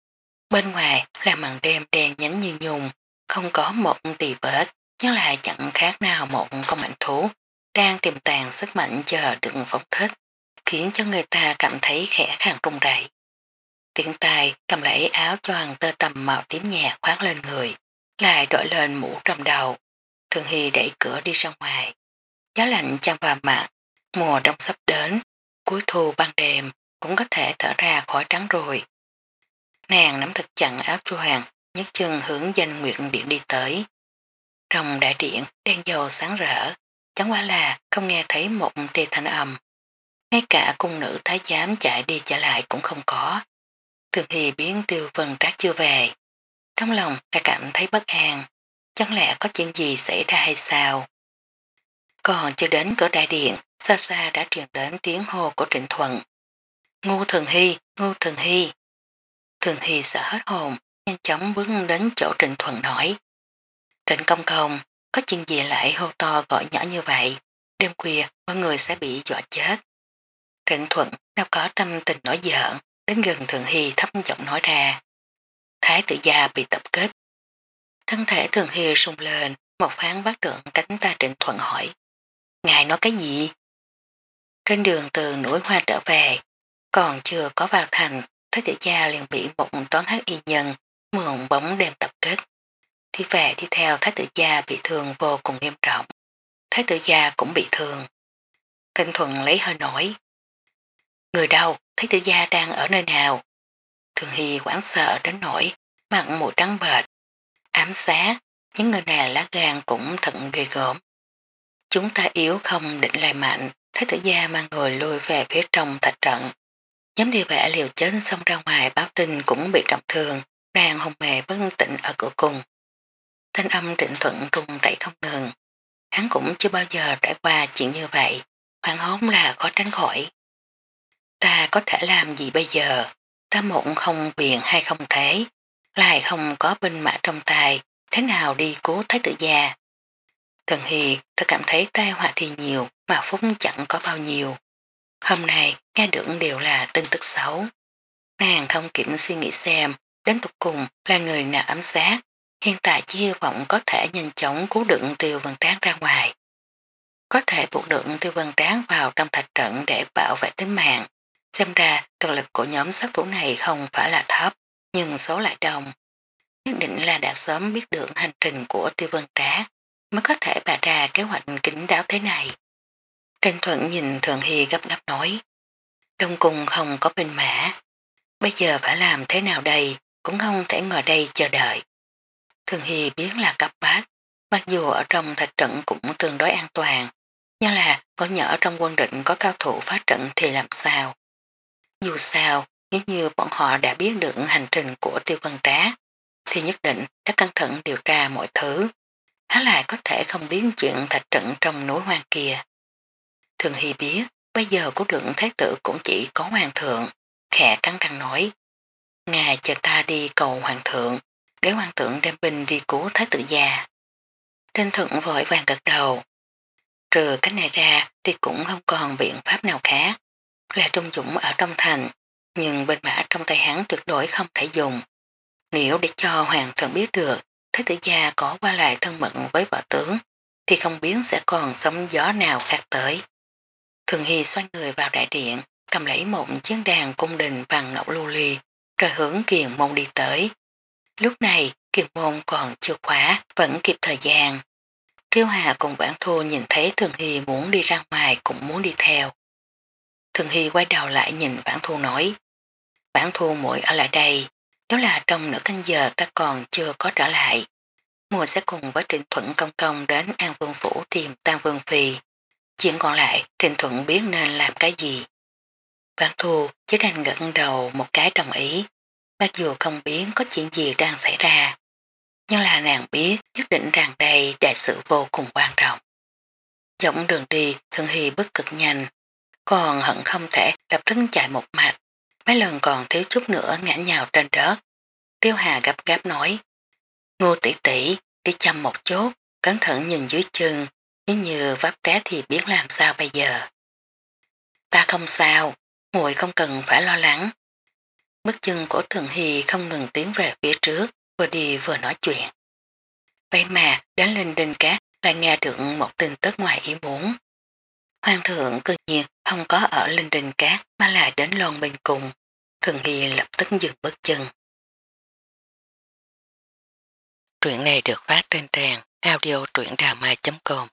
Bên ngoài là màn đêm đen nhánh như nhung, không có một tì vết, nhưng lại chẳng khác nào một con mạnh thú đang tìm tàng sức mạnh chờ đựng phóng thích, khiến cho người ta cảm thấy khẽ khàng run rẩy. Tiện tay cầm lấy áo choàng tơ tằm màu tím nhạt khoác lên người, lại đội lên mũ trầm đầu. Thường Hy đẩy cửa đi ra ngoài. Gió lạnh chạm vào mặt, mùa đông sắp đến, cuối thu ban đêm cũng có thể thở ra khỏi trắng rồi. Nàng nắm thật chặn áo choàng, nhấc chân hướng Danh Nguyệt Điện đi tới. Trong đại điện đèn dầu sáng rỡ, chẳng qua là không nghe thấy một tia thanh âm. Ngay cả cung nữ thái giám chạy đi chạy lại cũng không có. Thường Hy biến Tiêu Vân Trác chưa về. Trong lòng đã cảm thấy bất an, chẳng lẽ có chuyện gì xảy ra hay sao? Còn chưa đến cửa đại điện, xa xa đã truyền đến tiếng hô của Trịnh Thuận. Ngu Thường Hy, Ngu Thường Hy. Thường Hy sợ hết hồn, nhanh chóng bước đến chỗ Trịnh Thuận nói. Trịnh công công, có chuyện gì lại hô to gọi nhỏ như vậy? Đêm khuya mọi người sẽ bị dọa chết. Trịnh Thuận nào có tâm tình nổi giận, đến gần Thường Hy thấp giọng nói ra. Thái tử gia bị tập kết. Thân thể Thường Hy sung lên, Một phán bắt được cánh ta Trịnh Thuận hỏi. Ngài nói cái gì? Trên đường từ núi hoa trở về, còn chưa có vào thành, Thái tử gia liền bị một toán hắc y nhân mượn bóng đêm tập kết. Thi về đi theo Thái tử gia bị thương vô cùng nghiêm trọng. Thái tử gia cũng bị thương. Trịnh Thuận lấy hơi nổi. Người đâu? Thái tử gia đang ở nơi nào? Thường Hy hoảng sợ đến nỗi mặt mũi trắng bệch. Ám xá, những người này lá gan cũng thật ghê gớm. Chúng ta yếu không định lại mạnh, Thái tử gia mang người lui về phía trong thạch trận. Nhóm địa vệ liều chết xông ra ngoài báo tin cũng bị trọng thương, đang hôn mê bất tỉnh ở cửa cung. Thanh âm Trịnh Thuận rung rẩy không ngừng. Hắn cũng chưa bao giờ trải qua chuyện như vậy, hoảng hốt là khó tránh khỏi. Ta có thể làm gì bây giờ? Ta mộng không quyền hay không thế, lại không có binh mã trong tay, thế nào đi cứu thái tử gia? Thần Hy ta cảm thấy tai họa thì nhiều mà phúc chẳng có bao nhiêu. Hôm nay nghe được đều là tin tức xấu. Nàng không kiểm suy nghĩ xem đến tục cùng là người nào ấm sát. Hiện tại chỉ hy vọng có thể nhanh chóng cứu đựng Tiêu Vân Tráng ra ngoài. Có thể buộc đựng Tiêu Vân Tráng vào trong thạch trận để bảo vệ tính mạng. Xem ra thực lực của nhóm sát thủ này không phải là thấp, nhưng số lại đông. Nhất định là đã sớm biết được hành trình của Tiêu Vân Tráng mới có thể bày ra kế hoạch kín đáo thế này. Trần Thuận nhìn Thường Hy gấp gáp nói. Đông cung không có binh mã. Bây giờ phải làm thế nào đây, cũng không thể ngồi đây chờ đợi. Thường Hy biến là cấp bách, mặc dù ở trong thạch trận cũng tương đối an toàn, nhưng là có nhỡ trong quân định có cao thủ phá trận thì làm sao? Dù sao, nếu như bọn họ đã biết được hành trình của Tiêu Văn Trá, thì nhất định đã cẩn thận điều tra mọi thứ. Há lại có thể không biết chuyện thạch trận trong núi hoang kia. Thường Hy biết, bây giờ của đựng thái tử cũng chỉ có hoàng thượng, khẽ cắn răng nói. Ngài chờ ta đi cầu hoàng thượng, để hoàng thượng đem binh đi cứu thái tử già. Trên thượng vội vàng gật đầu. Trừ cái này ra thì cũng không còn biện pháp nào khác. Là Trung Dũng ở trong thành, nhưng bên mã trong tay hắn tuyệt đối không thể dùng. Nếu để cho hoàng thượng biết được thái tử gia có qua lại thân mật với vợ tướng, thì không biết sẽ còn sóng gió nào khác tới. Thường Hy xoay người vào đại điện, cầm lấy một chiếc đàn cung đình bằng ngọc lưu ly, rồi hướng Kiền Môn đi tới. Lúc này Kiền Môn còn chưa khóa, vẫn kịp thời gian. Triêu Hà cùng Vãn Thu nhìn thấy Thường Hy muốn đi ra ngoài cũng muốn đi theo. Thường Hy quay đầu lại nhìn Vãn Thu nói. Vãn Thu muội ở lại đây, nếu là trong nửa canh giờ ta còn chưa có trở lại. Mùa sẽ cùng với Trịnh Thuận công công đến An Vương Phủ tìm Tam Vương Phi. Chuyện còn lại Trịnh Thuận biết nên làm cái gì. Vãn Thu chỉ đành gật đầu một cái đồng ý. Mặc dù không biết có chuyện gì đang xảy ra, nhưng là nàng biết nhất định rằng đây đại sự vô cùng quan trọng. Dõng đường đi Thường Hy bước cực nhanh, còn hận không thể lập tức chạy một mạch, mấy lần còn thiếu chút nữa ngã nhào trên đất. Triêu Hà gấp gáp nói, Ngô tỷ tỷ, đi chăm một chút, cẩn thận nhìn dưới chân, nếu như vấp té thì biết làm sao bây giờ. Ta không sao, muội không cần phải lo lắng. Bước chân của Thường Hy không ngừng tiến về phía trước, vừa đi vừa nói chuyện. Vậy mà đến lên đỉnh cát lại nghe được một tin tức ngoài ý muốn. Hoàng thượng cư nhiên không có ở Linh Đình Cát mà lại đến Loan bên cùng. Thường Hy lập tức dừng bước chân. Truyện này được phát trên trang audio truyệnđàmai chấm com.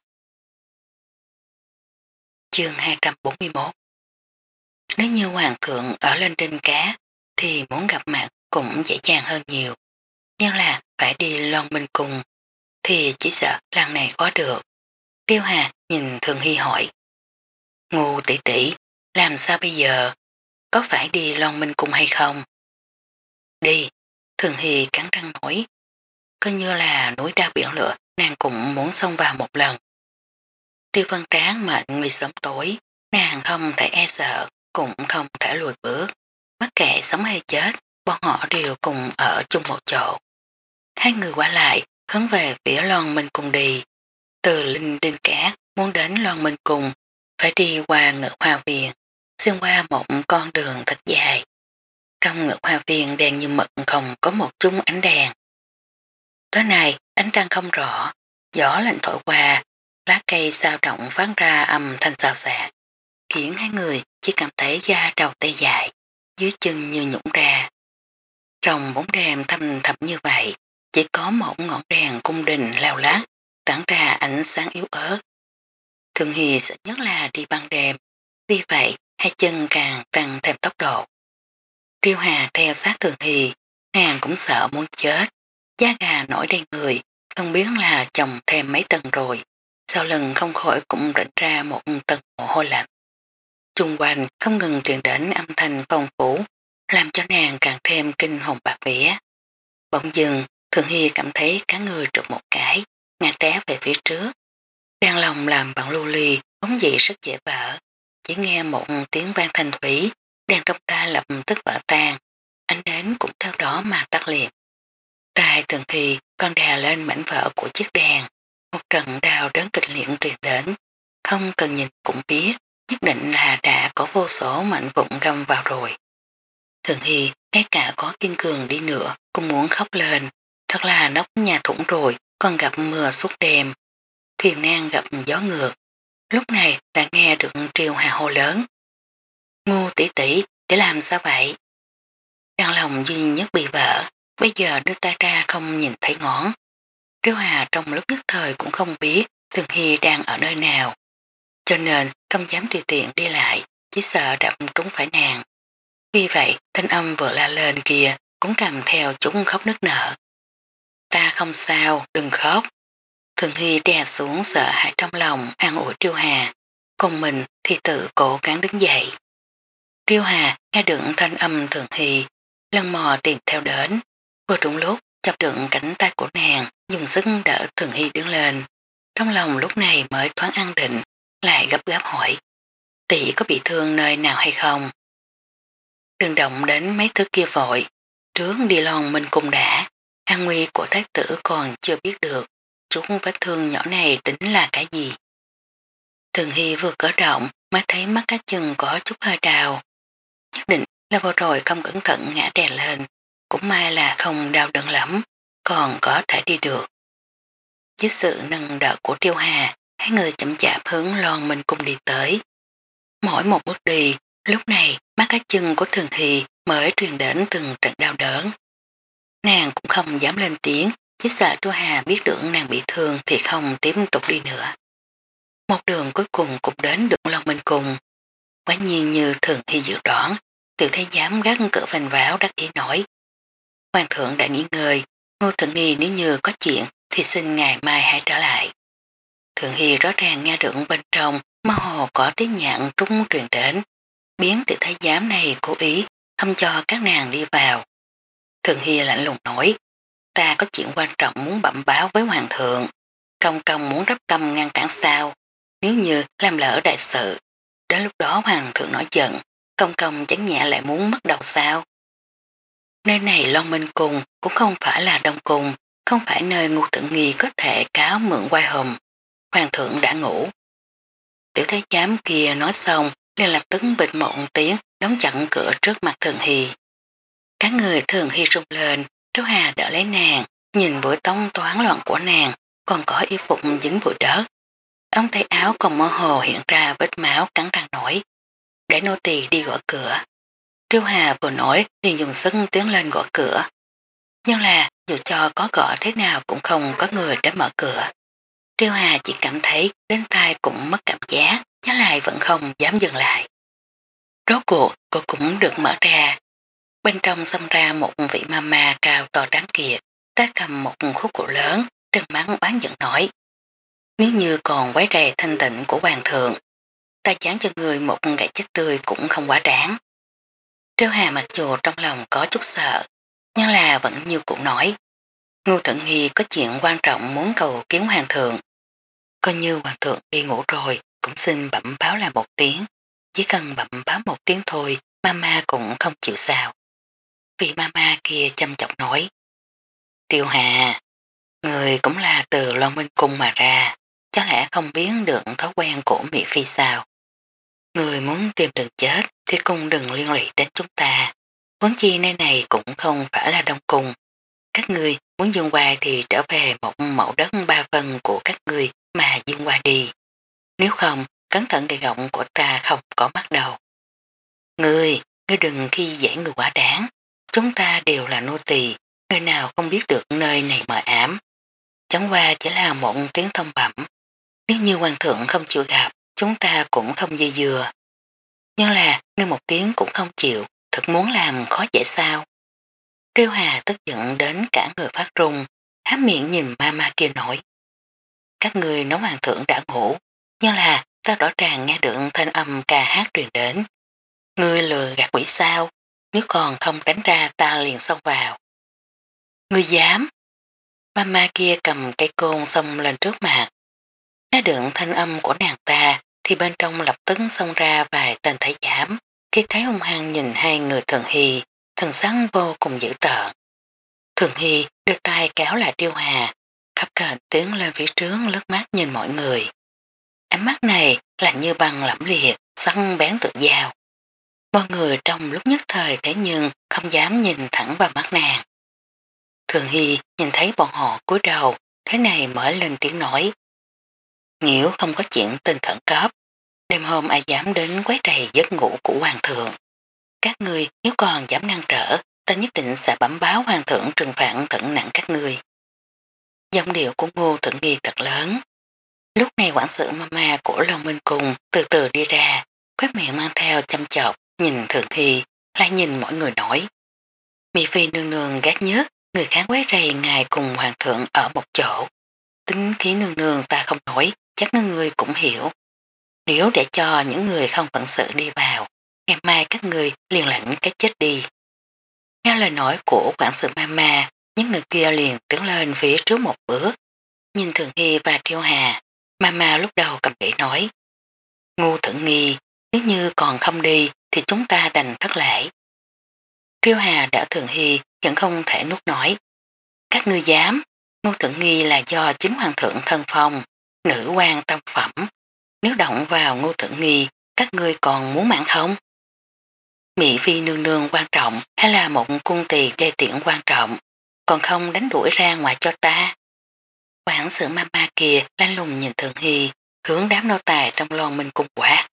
Chương hai trăm bốn mươi mốt. Nếu như Hoàng thượng ở Linh Đình Cát thì muốn gặp mặt cũng dễ dàng hơn nhiều. Nhưng là phải đi Loan bên cùng thì chỉ sợ lần này có được. Điêu Hà nhìn Thường Hy hỏi. Ngu tỷ tỷ, làm sao bây giờ? Có phải đi Loan Minh Cung hay không? Đi, Thường Hy cắn răng nổi. Coi như là núi đao biển lửa, nàng cũng muốn xông vào một lần. Tiêu Vân Tráng mệnh nguy sớm tối, nàng không thể e sợ, cũng không thể lùi bước. Bất kể sống hay chết, bọn họ đều cùng ở chung một chỗ. Hai người qua lại, hướng về phía Loan Minh Cung đi. Từ Linh Đinh Cát muốn đến Loan Minh Cung, phải đi qua Ngự Hoa Viên, xuyên qua một con đường thật dài. Trong Ngự Hoa Viên đèn như mực không có một chút ánh đèn. Tối nay ánh trăng không rõ, Gió lạnh thổi qua, lá cây sao động phát ra âm thanh xào xạc, khiến hai người chỉ cảm thấy da đầu tê dại, dưới chân như nhũng ra. Trong bóng đêm thâm thẳm như vậy, chỉ có một ngọn đèn cung đình lao lát, tản ra ánh sáng yếu ớt. Thường Hy sợ nhất là đi ban đêm, vì vậy hai chân càng tăng thêm tốc độ. Triêu Hà theo sát Thường Hy, nàng cũng sợ muốn chết, da gà nổi đầy người, không biết là chồng thêm mấy tầng rồi, sau lần không khỏi cũng rỉnh ra một tầng mồ hôi lạnh. Trung quanh không ngừng truyền đến âm thanh phong phú, làm cho nàng càng thêm kinh hồn bạc vía. Bỗng dừng, Thường Hy cảm thấy cả người trượt một cái, ngã té về phía trước. Đang lòng làm bằng lưu ly, vốn dĩ rất dễ vỡ. Chỉ nghe một tiếng vang thanh thủy, đèn trong ta lập tức vỡ tan, ánh đến cũng theo đó mà tắt liệm. Tai Thường Hy còn đè lên mảnh vỡ của chiếc đèn, một trận đau đớn kịch liệt truyền đến. Không cần nhìn cũng biết, nhất định là đã có vô số mảnh vụn găm vào rồi. Thường Hy ngay cả có kiên cường đi nữa cũng muốn khóc lên, thật là nóc nhà thủng rồi còn gặp mưa suốt đêm. Thiền nan gặp gió ngược, lúc này đã nghe được Triều Hà hô lớn. Ngu tỷ tỷ, để làm sao vậy? Đàn lòng duy nhất bị vỡ, bây giờ đưa tay ra không nhìn thấy ngón. Triều Hà trong lúc nhất thời cũng không biết Thường Hy đang ở nơi nào, cho nên không dám tùy tiện đi lại, chỉ sợ đập trúng phải nàng. Vì vậy thanh âm vừa la lên kia cũng cầm theo chúng khóc nức nở. Ta không sao, đừng khóc. Thường Hy đè xuống sợ hãi trong lòng an ủi Triêu Hà, còn mình thì tự cố gắng đứng dậy. Triêu Hà nghe được thanh âm Thường Hy, lần mò tìm theo đến, vừa đúng lúc chọc đựng cánh tay của nàng, dùng sức đỡ Thường Hy đứng lên. Trong lòng lúc này mới thoáng an định, lại gấp gáp hỏi, tỷ có bị thương nơi nào hay không? Đừng động đến mấy thứ kia vội, trước đi lon mình cùng đã, an nguy của thái tử còn chưa biết được, chút vết thương nhỏ này tính là cái gì. Thường Hy vừa cỡ động mới thấy mắt cá chân có chút hơi đau, nhất định là vừa rồi không cẩn thận ngã đè lên, cũng may là không đau đớn lắm, còn có thể đi được. Với sự nâng đỡ của Triêu Hà, hai người chậm chạp hướng lon mình cùng đi tới. Mỗi một bước đi, lúc này mắt cá chân của Thường Hy mới truyền đến từng trận đau đớn. Nàng cũng không dám lên tiếng, chỉ sợ Triêu Hà biết được nàng bị thương thì không tiếp tục đi nữa. Một đường cuối cùng cũng đến được Long Minh Cung. Quả nhiên như Thường Hy dự đoán, tiểu thái giám gác cửa vành váo đắc ý nổi. Hoàng thượng đã nghỉ ngơi, Ngô Thượng Nghi nếu như có chuyện thì xin ngày mai hãy trở lại. Thường Hy rõ ràng nghe được bên trong mơ hồ có tiếng nhạc trúng truyền đến, biến tiểu thái giám này cố ý không cho các nàng đi vào. Thường Hy lạnh lùng nói, ta có chuyện quan trọng muốn bẩm báo với hoàng thượng, công công muốn đắp tâm ngăn cản sao, nếu như làm lỡ đại sự, đến lúc đó hoàng thượng nổi giận, công công chẳng nhẹ lại muốn mất đầu sao. Nơi này Long Minh Cung cũng không phải là Đông Cung, không phải nơi Ngô Thượng Nghi có thể cáo mượn quay hùm, hoàng thượng đã ngủ. Tiểu thái giám kia nói xong liền lập tức bịch một tiếng đóng chặn cửa trước mặt Thường Hy. Các người Thường Hy rung lên, Triêu Hà đỡ lấy nàng, nhìn buổi tông toán loạn của nàng, còn có y phục dính bụi đất. Ống tay áo còn mơ hồ hiện ra vết máu cắn răng nổi. Để nô tỳ đi gõ cửa. Triêu Hà vừa nổi liền dùng sức tiến lên gõ cửa. Nhưng là dù cho có gõ thế nào cũng không có người để mở cửa. Triêu Hà chỉ cảm thấy đến tai cũng mất cảm giác, nhớ lại vẫn không dám dừng lại. Rốt cuộc cô cũng được mở ra. Bên trong xông ra một vị mama cao to đáng kiệt, ta cầm một khúc cụ lớn, trừng mắt bán giận nổi. Nếu như còn quấy rầy thanh tịnh của hoàng thượng, ta dán cho người một gậy chết tươi cũng không quá đáng. Triêu Hà mặc dù trong lòng có chút sợ, nhưng là vẫn như cụ nói. Ngô Thận Nghi có chuyện quan trọng muốn cầu kiến hoàng thượng. Coi như hoàng thượng đi ngủ rồi, cũng xin bẩm báo là một tiếng. Chỉ cần bẩm báo một tiếng thôi, mama cũng không chịu sao. Vị mama kia chăm chọc nói. Triêu Hà, người cũng là từ Long Minh Cung mà ra, chắc lẽ không biến được thói quen của Mỹ Phi sao. Người muốn tìm đường chết thì cũng đừng liên lụy đến chúng ta. Vốn chi nơi này cũng không phải là Đông Cung. Các ngươi muốn dương qua thì trở về một mẫu đất ba phần của các ngươi mà dương qua đi. Nếu không, cẩn thận cây gọng của ta không có mắt đầu. Ngươi, ngươi đừng khi dễ người quá đáng. Chúng ta đều là nô tỳ, người nào không biết được nơi này mờ ám. Chẳng qua chỉ là một tiếng thông bẩm. Nếu như hoàng thượng không chịu gặp, chúng ta cũng không dây dừa. Nhưng là, ngươi một tiếng cũng không chịu, thật muốn làm khó dễ sao. Triêu Hà tức giận đến cả người phát run, há miệng nhìn mama kia nổi. Các người nói hoàng thượng đã ngủ, nhưng là ta rõ ràng nghe được thanh âm ca hát truyền đến. Ngươi lừa gạt quỷ sao, nếu còn không tránh ra ta liền xông vào. Ngươi dám? Mama kia cầm cây côn xông lên trước mặt. Nghe được thanh âm của nàng ta thì bên trong lập tức xông ra vài tên thái giám. Khi thấy hung hăng nhìn hai người Thường Hy, thần sắc vô cùng dữ tợn. Thường Hy đưa tay kéo lại Triêu Hà, khắp kênh tiến lên phía trước lướt mắt nhìn mọi người. Ánh mắt này là như băng lẫm liệt, săn bén tự dao. Mọi người trong lúc nhất thời thế nhưng không dám nhìn thẳng vào mắt nàng. Thường Hy nhìn thấy bọn họ cúi đầu, thế này mới lên tiếng nói. Nếu không có chuyện tình khẩn cấp, đêm hôm ai dám đến quấy rầy giấc ngủ của hoàng thượng. Các ngươi nếu còn dám ngăn trở, ta nhất định sẽ bẩm báo hoàng thượng trừng phạt thận nặng các ngươi. Giọng điệu của Ngô Thượng Nghi thật lớn. Lúc này quản sự mama của Long Minh Cung từ từ đi ra, khóe miệng mang theo chăm chọc, nhìn Thượng Hy, lại nhìn mọi người nổi. Mỹ Phi nương nương gác nhớt, người khác quấy rầy ngài cùng hoàng thượng ở một chỗ. Tính khí nương nương ta không nổi, chắc người cũng hiểu. Nếu để cho những người không phận sự đi vào, ngày mai các người liền lãnh cái chết đi. Nghe lời nói của quản sự mama, những người kia liền tiến lên phía trước một bước. Nhìn Thường Hy và Triêu Hà, mama lúc đầu cầm để nói. Ngu Thượng Nghi, nếu như còn không đi thì chúng ta đành thất lễ. Triêu Hà đã Thường Hy vẫn không thể nuốt nổi. Các ngươi dám, Ngu Thượng Nghi là do chính hoàng thượng thân phong, nữ quan tâm phẩm. Nếu động vào Ngô Thượng Nghi, các ngươi còn muốn mạng không? Mỹ Phi nương nương quan trọng hay là một cung tỳ đê tiện quan trọng, còn không đánh đuổi ra ngoài cho ta? Quản sự mama kia lanh lùng nhìn Thượng Hy, hướng đám nô tài trong lon minh cung quát.